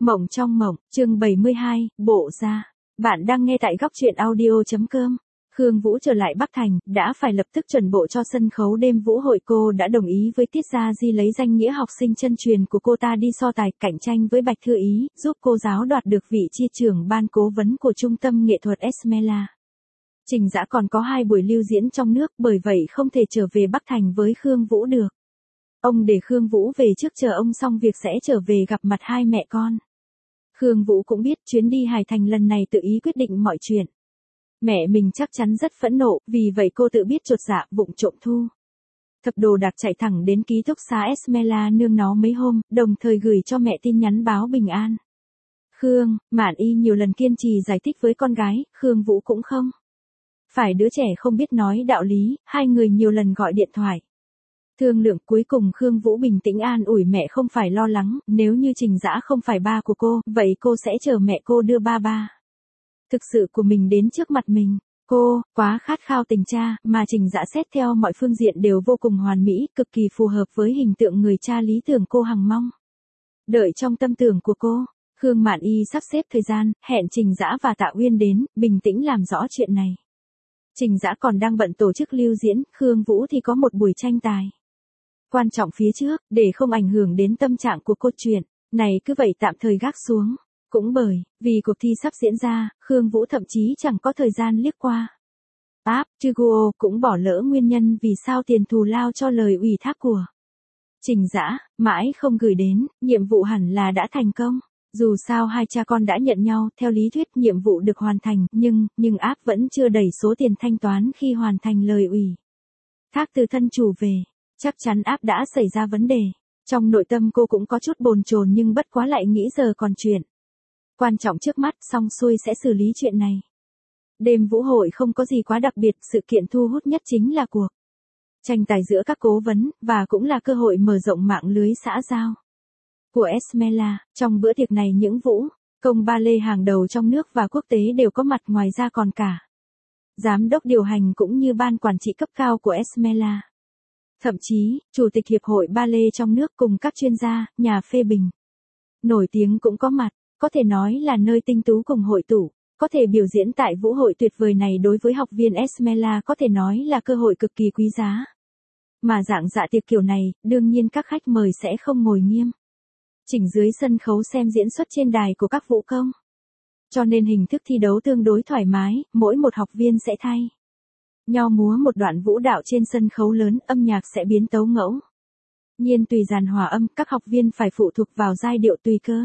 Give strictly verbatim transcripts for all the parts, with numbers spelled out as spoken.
Mộng trong mộng, chương bảy mươi hai, bộ ra. Bạn đang nghe tại góc truyện audio.com. Khương Vũ trở lại Bắc Thành, đã phải lập tức chuẩn bộ cho sân khấu đêm vũ hội. Cô đã đồng ý với Tiết Gia Di lấy danh nghĩa học sinh chân truyền của cô ta đi so tài cạnh tranh với Bạch Thư Ý, giúp cô giáo đoạt được vị chi trưởng ban cố vấn của Trung tâm Nghệ thuật Esmela. Trình Dã còn có hai buổi lưu diễn trong nước, bởi vậy không thể trở về Bắc Thành với Khương Vũ được. Ông để Khương Vũ về trước, chờ ông xong việc sẽ trở về gặp mặt hai mẹ con. Khương Vũ cũng biết chuyến đi Hải Thành lần này tự ý quyết định mọi chuyện. Mẹ mình chắc chắn rất phẫn nộ, vì vậy cô tự biết chột dạ, vụng trộm thu thập đồ đạc chạy thẳng đến ký túc xá Esmela nương nó mấy hôm, đồng thời gửi cho mẹ tin nhắn báo bình an. Khương, Mạn Y nhiều lần kiên trì giải thích với con gái, Khương Vũ cũng không phải đứa trẻ không biết nói đạo lý, hai người nhiều lần gọi điện thoại thương lượng, cuối cùng Khương Vũ bình tĩnh an ủi mẹ không phải lo lắng, nếu như Trình Dã không phải ba của cô, vậy cô sẽ chờ mẹ cô đưa ba ba thực sự của mình đến trước mặt mình. Cô, quá khát khao tình cha, mà Trình Dã xét theo mọi phương diện đều vô cùng hoàn mỹ, cực kỳ phù hợp với hình tượng người cha lý tưởng cô hằng mong đợi trong tâm tưởng của cô. Khương Mạn Y sắp xếp thời gian, hẹn Trình Dã và Tạ Uyên đến, bình tĩnh làm rõ chuyện này. Trình Dã còn đang bận tổ chức lưu diễn, Khương Vũ thì có một buổi tranh tài quan trọng phía trước, để không ảnh hưởng đến tâm trạng của cô, chuyện này cứ vậy tạm thời gác xuống. Cũng bởi vì cuộc thi sắp diễn ra, Khương Vũ thậm chí chẳng có thời gian liếc qua app Tuguo, cũng bỏ lỡ nguyên nhân vì sao tiền thù lao cho lời ủy thác của Trình Dã mãi không gửi đến, nhiệm vụ hẳn là đã thành công. Dù sao hai cha con đã nhận nhau, theo lý thuyết nhiệm vụ được hoàn thành, nhưng, nhưng app vẫn chưa đẩy số tiền thanh toán khi hoàn thành lời ủy thác từ thân chủ về. Chắc chắn app đã xảy ra vấn đề. Trong nội tâm cô cũng có chút bồn chồn, nhưng bất quá lại nghĩ giờ còn chuyện quan trọng trước mắt, xong xuôi sẽ xử lý chuyện này. Đêm vũ hội không có gì quá đặc biệt, sự kiện thu hút nhất chính là cuộc tranh tài giữa các cố vấn, và cũng là cơ hội mở rộng mạng lưới xã giao của Esmela. Trong bữa tiệc này những vũ công ballet hàng đầu trong nước và quốc tế đều có mặt, ngoài ra còn cả giám đốc điều hành cũng như ban quản trị cấp cao của Esmela. Thậm chí, chủ tịch hiệp hội ballet trong nước cùng các chuyên gia, nhà phê bình nổi tiếng cũng có mặt, có thể nói là nơi tinh tú cùng hội tụ. Có thể biểu diễn tại vũ hội tuyệt vời này đối với học viên Esmela có thể nói là cơ hội cực kỳ quý giá. Mà dạng dạ tiệc kiểu này, đương nhiên các khách mời sẽ không ngồi nghiêm chỉnh dưới sân khấu xem diễn xuất trên đài của các vũ công. Cho nên hình thức thi đấu tương đối thoải mái, mỗi một học viên sẽ thay nhau múa một đoạn vũ đạo trên sân khấu lớn, âm nhạc sẽ biến tấu ngẫu nhiên tùy dàn hòa âm, các học viên phải phụ thuộc vào giai điệu tùy cơ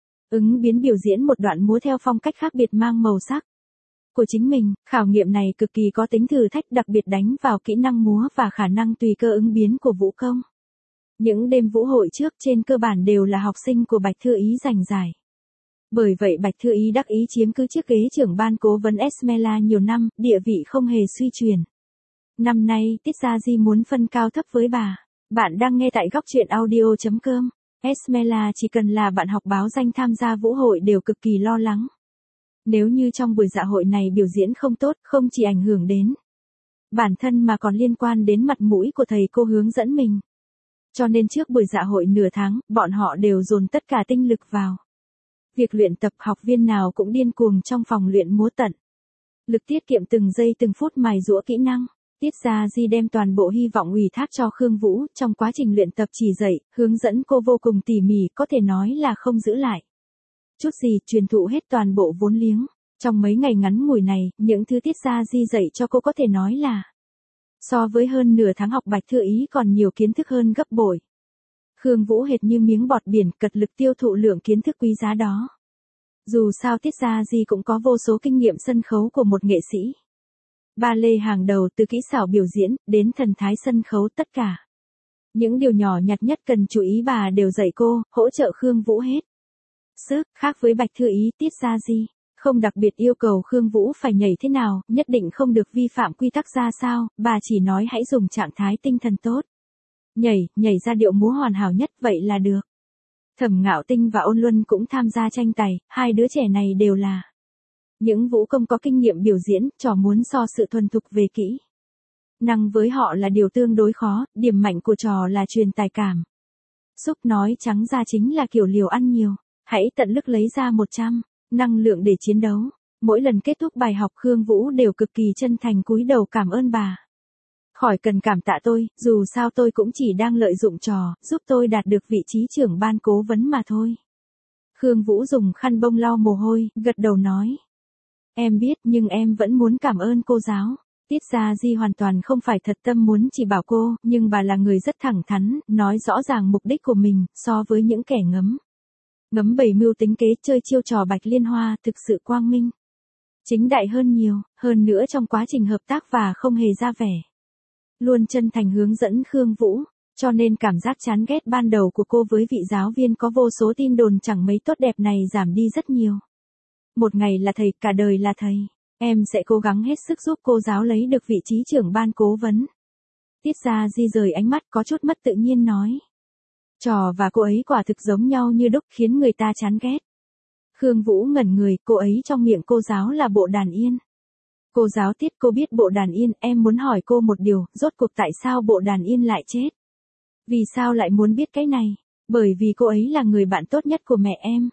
ứng biến biểu diễn một đoạn múa theo phong cách khác biệt mang màu sắc của chính mình. Khảo nghiệm này cực kỳ có tính thử thách, đặc biệt đánh vào kỹ năng múa và khả năng tùy cơ ứng biến của vũ công. Những đêm vũ hội trước trên cơ bản đều là học sinh của Bạch Thư Ý giành giải. Bởi vậy Bạch Thư Ý đắc ý chiếm cứ chiếc ghế trưởng ban cố vấn Esmela nhiều năm, địa vị không hề suy chuyển. Năm nay, Tiết Gia Di muốn phân cao thấp với bà. Bạn đang nghe tại góc truyện audio.com. Esmela chỉ cần là bạn học báo danh tham gia vũ hội đều cực kỳ lo lắng. Nếu như trong buổi dạ hội này biểu diễn không tốt, không chỉ ảnh hưởng đến bản thân mà còn liên quan đến mặt mũi của thầy cô hướng dẫn mình. Cho nên trước buổi dạ hội nửa tháng, bọn họ đều dồn tất cả tinh lực vào việc luyện tập. Học viên nào cũng điên cuồng trong phòng luyện múa, tận lực tiết kiệm từng giây từng phút mài giũa kỹ năng. Tiết Gia Di đem toàn bộ hy vọng ủy thác cho Khương Vũ, trong quá trình luyện tập chỉ dạy, hướng dẫn cô vô cùng tỉ mỉ, có thể nói là không giữ lại chút gì, truyền thụ hết toàn bộ vốn liếng. Trong mấy ngày ngắn ngủi này, những thứ Tiết Gia Di dạy cho cô có thể nói là so với hơn nửa tháng học Bạch Thư Ý còn nhiều kiến thức hơn gấp bội. Khương Vũ hệt như miếng bọt biển, cật lực tiêu thụ lượng kiến thức quý giá đó. Dù sao Tiết Gia Di cũng có vô số kinh nghiệm sân khấu của một nghệ sĩ ballet hàng đầu, từ kỹ xảo biểu diễn đến thần thái sân khấu, tất cả những điều nhỏ nhặt nhất cần chú ý bà đều dạy cô, hỗ trợ Khương Vũ hết sức. Khác với Bạch Thư Ý, Tiết Gia Di không đặc biệt yêu cầu Khương Vũ phải nhảy thế nào, nhất định không được vi phạm quy tắc ra sao, bà chỉ nói hãy dùng trạng thái tinh thần tốt, nhảy, nhảy ra điệu múa hoàn hảo nhất, vậy là được. Thẩm Ngạo Tinh và Ôn Luân cũng tham gia tranh tài, hai đứa trẻ này đều là những vũ công có kinh nghiệm biểu diễn, trò muốn so sự thuần thục về kỹ năng với họ là điều tương đối khó, điểm mạnh của trò là truyền tài cảm xúc, nói trắng ra chính là kiểu liều ăn nhiều. hãy tận lực lấy ra một trăm năng lượng để chiến đấu. Mỗi lần kết thúc bài học Khương Vũ đều cực kỳ chân thành cúi đầu cảm ơn bà. Khỏi cần cảm tạ tôi, dù sao tôi cũng chỉ đang lợi dụng trò, giúp tôi đạt được vị trí trưởng ban cố vấn mà thôi. Khương Vũ dùng khăn bông lau mồ hôi, gật đầu nói. Em biết nhưng em vẫn muốn cảm ơn cô giáo. Tiết Gia Di hoàn toàn không phải thật tâm muốn chỉ bảo cô, nhưng bà là người rất thẳng thắn, nói rõ ràng mục đích của mình, so với những kẻ ngấm. Ngấm bày mưu tính kế chơi chiêu trò Bạch Liên Hoa thực sự quang minh. Chính đại hơn nhiều, hơn nữa trong quá trình hợp tác và không hề ra vẻ. Luôn chân thành hướng dẫn Khương Vũ, cho nên cảm giác chán ghét ban đầu của cô với vị giáo viên có vô số tin đồn chẳng mấy tốt đẹp này giảm đi rất nhiều. Một ngày là thầy, cả đời là thầy. Em sẽ cố gắng hết sức giúp cô giáo lấy được vị trí trưởng ban cố vấn. Tiết Gia Di rời ánh mắt có chút mất tự nhiên nói. Trò và cô ấy quả thực giống nhau như đúc khiến người ta chán ghét. Khương Vũ ngẩn người, cô ấy trong miệng cô giáo là Bộ Đàn Yên. Cô giáo Tiết, cô biết Bộ Đàn Yên, em muốn hỏi cô một điều, rốt cuộc tại sao Bộ Đàn Yên lại chết? Vì sao lại muốn biết cái này? Bởi vì cô ấy là người bạn tốt nhất của mẹ em.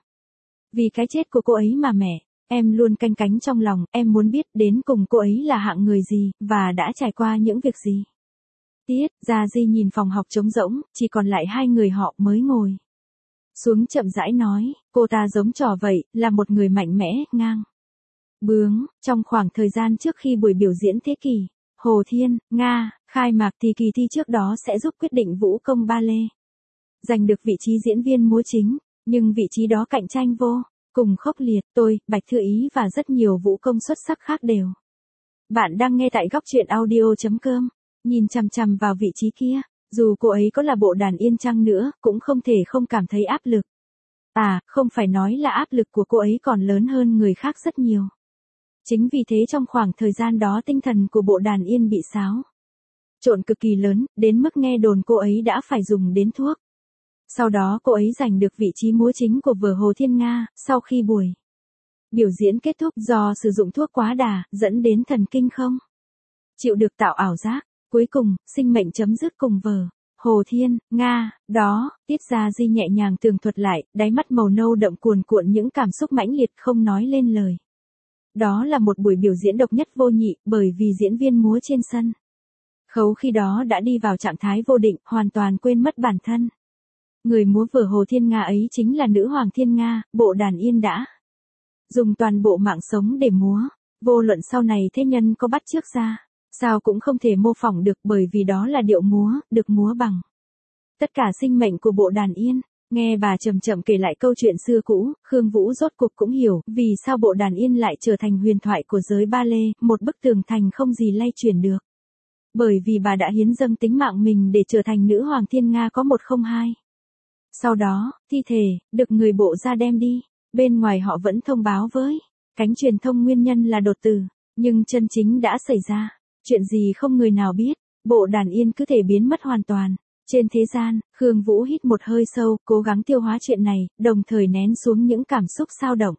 Vì cái chết của cô ấy mà mẹ em luôn canh cánh trong lòng, em muốn biết đến cùng cô ấy là hạng người gì, và đã trải qua những việc gì. Tiết Gia Di nhìn phòng học trống rỗng, chỉ còn lại hai người họ mới ngồi xuống chậm rãi nói, cô ta giống trò vậy, là một người mạnh mẽ, ngang bướng. Trong khoảng thời gian trước khi buổi biểu diễn thế kỷ Hồ Thiên, Nga, khai mạc thì kỳ thi trước đó sẽ giúp quyết định vũ công ballet giành được vị trí diễn viên múa chính, nhưng vị trí đó cạnh tranh vô cùng khốc liệt, tôi, Bạch Thư Ý và rất nhiều vũ công xuất sắc khác đều. Bạn đang nghe tại góc truyện audio.com, nhìn chằm chằm vào vị trí kia, dù cô ấy có là Bộ Đàn Yên chăng nữa, cũng không thể không cảm thấy áp lực. À, không phải nói là áp lực của cô ấy còn lớn hơn người khác rất nhiều. Chính vì thế trong khoảng thời gian đó tinh thần của Bộ Đàn Yên bị xáo trộn cực kỳ lớn, đến mức nghe đồn cô ấy đã phải dùng đến thuốc. Sau đó cô ấy giành được vị trí múa chính của vở Hồ Thiên Nga, sau khi buổi biểu diễn kết thúc do sử dụng thuốc quá đà, dẫn đến thần kinh không chịu được tạo ảo giác. Cuối cùng, sinh mệnh chấm dứt cùng vở Hồ Thiên Nga, đó, Tiết Gia Di nhẹ nhàng tường thuật lại, đáy mắt màu nâu đậm cuồn cuộn những cảm xúc mãnh liệt không nói lên lời. Đó là một buổi biểu diễn độc nhất vô nhị, bởi vì diễn viên múa trên sân khấu khi đó đã đi vào trạng thái vô định, hoàn toàn quên mất bản thân. Người múa vở Hồ Thiên Nga ấy chính là nữ hoàng Thiên Nga, Bộ Đàn Yên đã dùng toàn bộ mạng sống để múa. Vô luận sau này thế nhân có bắt chước ra sao cũng không thể mô phỏng được, bởi vì đó là điệu múa, được múa bằng tất cả sinh mệnh của Bộ Đàn Yên. Nghe bà chậm chậm kể lại câu chuyện xưa cũ, Khương Vũ rốt cục cũng hiểu vì sao Bộ Đàn Yên lại trở thành huyền thoại của giới ballet, một bức tường thành không gì lay chuyển được. Bởi vì bà đã hiến dâng tính mạng mình để trở thành nữ hoàng Thiên Nga có một không hai. Sau đó, thi thể được người Bộ gia đem đi. Bên ngoài họ vẫn thông báo với cánh truyền thông nguyên nhân là đột tử, nhưng chân chính đã xảy ra chuyện gì không người nào biết. Bộ Đàn Yên cứ thể biến mất hoàn toàn trên thế gian. Khương Vũ hít một hơi sâu, cố gắng tiêu hóa chuyện này, đồng thời nén xuống những cảm xúc xao động.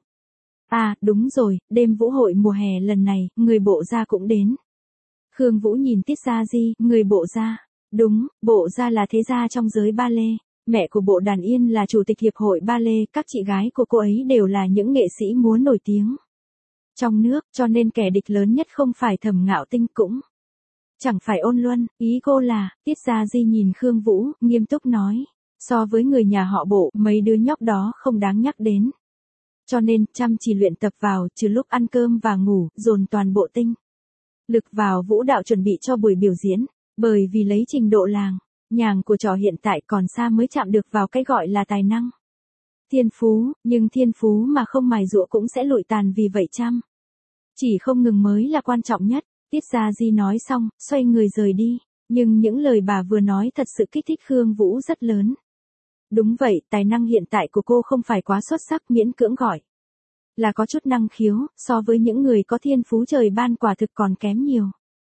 À, đúng rồi, đêm vũ hội mùa hè lần này, người Bộ gia cũng đến. Khương Vũ nhìn Tiết Gia Di, người Bộ gia. Đúng, Bộ gia là thế gia trong giới ballet. Mẹ của Bộ Đàn Yên là chủ tịch hiệp hội ballet, các chị gái của cô ấy đều là những nghệ sĩ múa nổi tiếng trong nước, cho nên kẻ địch lớn nhất không phải Thẩm Ngạo Tinh cũng chẳng phải Ôn Luân. Ý cô là, Tiết Gia Di nhìn Khương Vũ, nghiêm túc nói, so với người nhà họ Bộ, mấy đứa nhóc đó không đáng nhắc đến. Cho nên, chăm chỉ luyện tập vào, trừ lúc ăn cơm và ngủ, dồn toàn bộ tinh lực vào vũ đạo chuẩn bị cho buổi biểu diễn, bởi vì lấy trình độ làng nhàng của trò hiện tại còn xa mới chạm được vào cái gọi là tài năng, thiên phú, nhưng thiên phú mà không mài giũa cũng sẽ lụi tàn, vì vậy chăm chỉ không ngừng mới là quan trọng nhất. Tiết Gia Di nói xong, xoay người rời đi, nhưng những lời bà vừa nói thật sự kích thích Khương Vũ rất lớn. Đúng vậy, tài năng hiện tại của cô không phải quá xuất sắc, miễn cưỡng gọi là có chút năng khiếu, so với những người có thiên phú trời ban quả thực còn kém nhiều.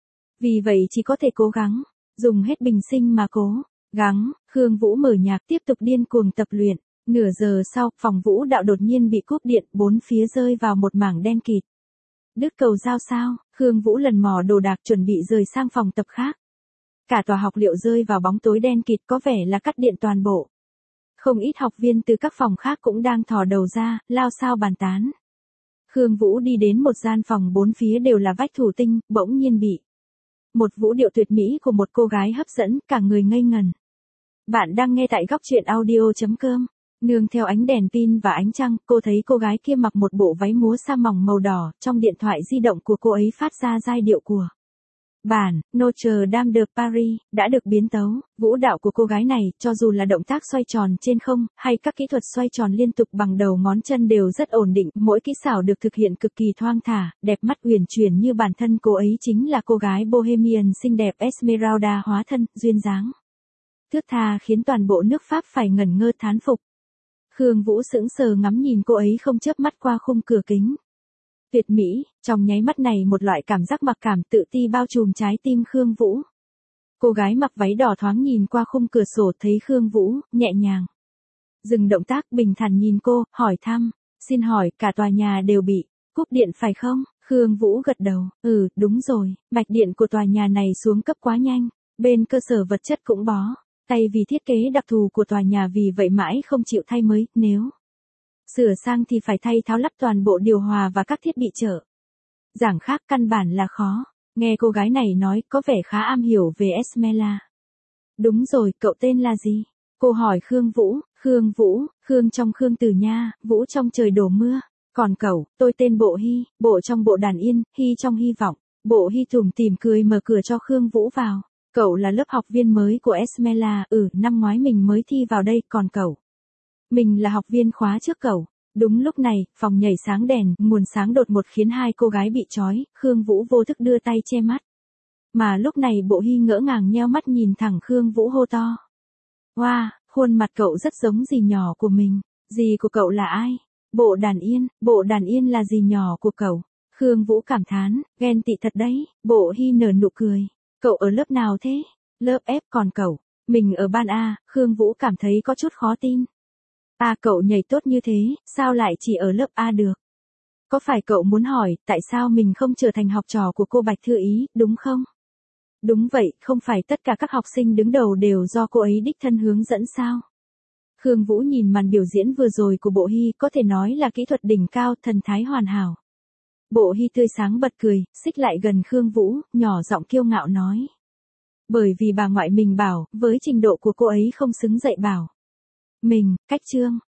Vì vậy chỉ có thể cố gắng dùng hết bình sinh mà cố gắng. Khương Vũ mở nhạc tiếp tục điên cuồng tập luyện. Nửa giờ sau, phòng vũ đạo đột nhiên bị cúp điện, bốn phía rơi vào một mảng đen kịt. Đứt cầu giao sao? Khương Vũ lần mò đồ đạc chuẩn bị rời sang phòng tập khác. Cả tòa học liệu rơi vào bóng tối đen kịt, có vẻ là cắt điện toàn bộ. Không ít học viên từ các phòng khác cũng đang thò đầu ra, lao xao bàn tán. Khương Vũ đi đến một gian phòng bốn phía đều là vách thủy tinh, bỗng nhiên bị một vũ điệu tuyệt mỹ của một cô gái hấp dẫn, cả người ngây ngần. Bạn đang nghe tại góc truyện audio.com. Nương theo ánh đèn pin và ánh trăng, cô thấy cô gái kia mặc một bộ váy múa sa mỏng màu đỏ, trong điện thoại di động của cô ấy phát ra giai điệu của bản Notre Dame de Paris đã được biến tấu. Vũ đạo của cô gái này, cho dù là động tác xoay tròn trên không, hay các kỹ thuật xoay tròn liên tục bằng đầu ngón chân đều rất ổn định, mỗi kỹ xảo được thực hiện cực kỳ thoang thả, đẹp mắt uyển chuyển như bản thân cô ấy chính là cô gái Bohemian xinh đẹp Esmeralda hóa thân, duyên dáng thướt tha khiến toàn bộ nước Pháp phải ngẩn ngơ thán phục. Khương Vũ sững sờ ngắm nhìn cô ấy không chớp mắt qua khung cửa kính. Tuyệt mỹ, trong nháy mắt này một loại cảm giác mặc cảm tự ti bao trùm trái tim Khương Vũ. Cô gái mặc váy đỏ thoáng nhìn qua khung cửa sổ thấy Khương Vũ, nhẹ nhàng dừng động tác, bình thản nhìn cô, hỏi thăm, xin hỏi cả tòa nhà đều bị cúp điện phải không? Khương Vũ gật đầu, ừ, đúng rồi, mạch điện của tòa nhà này xuống cấp quá nhanh, bên cơ sở vật chất cũng bó tay vì thiết kế đặc thù của tòa nhà, vì vậy mãi không chịu thay mới, nếu sửa sang thì phải thay tháo lắp toàn bộ điều hòa và các thiết bị chợ giảng khác, căn bản là khó. Nghe cô gái này nói có vẻ khá am hiểu về Esmeralda. Đúng rồi, cậu tên là gì? Cô hỏi Khương Vũ. Khương Vũ, Khương trong Khương Tử Nha, Vũ trong trời đổ mưa. Còn cậu? Tôi tên Bộ Hy, Bộ trong Bộ đàn yên, Hy trong hy vọng. Bộ Hy tủm tỉm cười mở cửa cho Khương Vũ vào. Cậu là lớp học viên mới của Esmeralda, ừ, năm ngoái mình mới thi vào đây, còn cậu? Mình là học viên khóa trước cậu. Đúng lúc này, phòng nhảy sáng đèn, nguồn sáng đột một khiến hai cô gái bị chói, Khương Vũ vô thức đưa tay che mắt. Mà lúc này Bộ Hy ngỡ ngàng nheo mắt nhìn thẳng Khương Vũ hô to. Wow, khuôn mặt cậu rất giống dì nhỏ của mình. Dì của cậu là ai? Bộ đàn yên, Bộ đàn yên là dì nhỏ của cậu. Khương Vũ cảm thán, ghen tị thật đấy. Bộ Hy nở nụ cười. Cậu ở lớp nào thế? Lớp F, còn cậu? Mình ở ban A. Khương Vũ cảm thấy có chút khó tin. À, cậu nhảy tốt như thế, sao lại chỉ ở lớp A được? Có phải cậu muốn hỏi, tại sao mình không trở thành học trò của cô Bạch Thư Ý, đúng không? Đúng vậy, không phải tất cả các học sinh đứng đầu đều do cô ấy đích thân hướng dẫn sao? Khương Vũ nhìn màn biểu diễn vừa rồi của Bộ Hy, có thể nói là kỹ thuật đỉnh cao, thần thái hoàn hảo. Bộ Hy tươi sáng bật cười, xích lại gần Khương Vũ, nhỏ giọng kiêu ngạo nói. Bởi vì bà ngoại mình bảo, với trình độ của cô ấy không xứng dạy bảo mình, cách chương.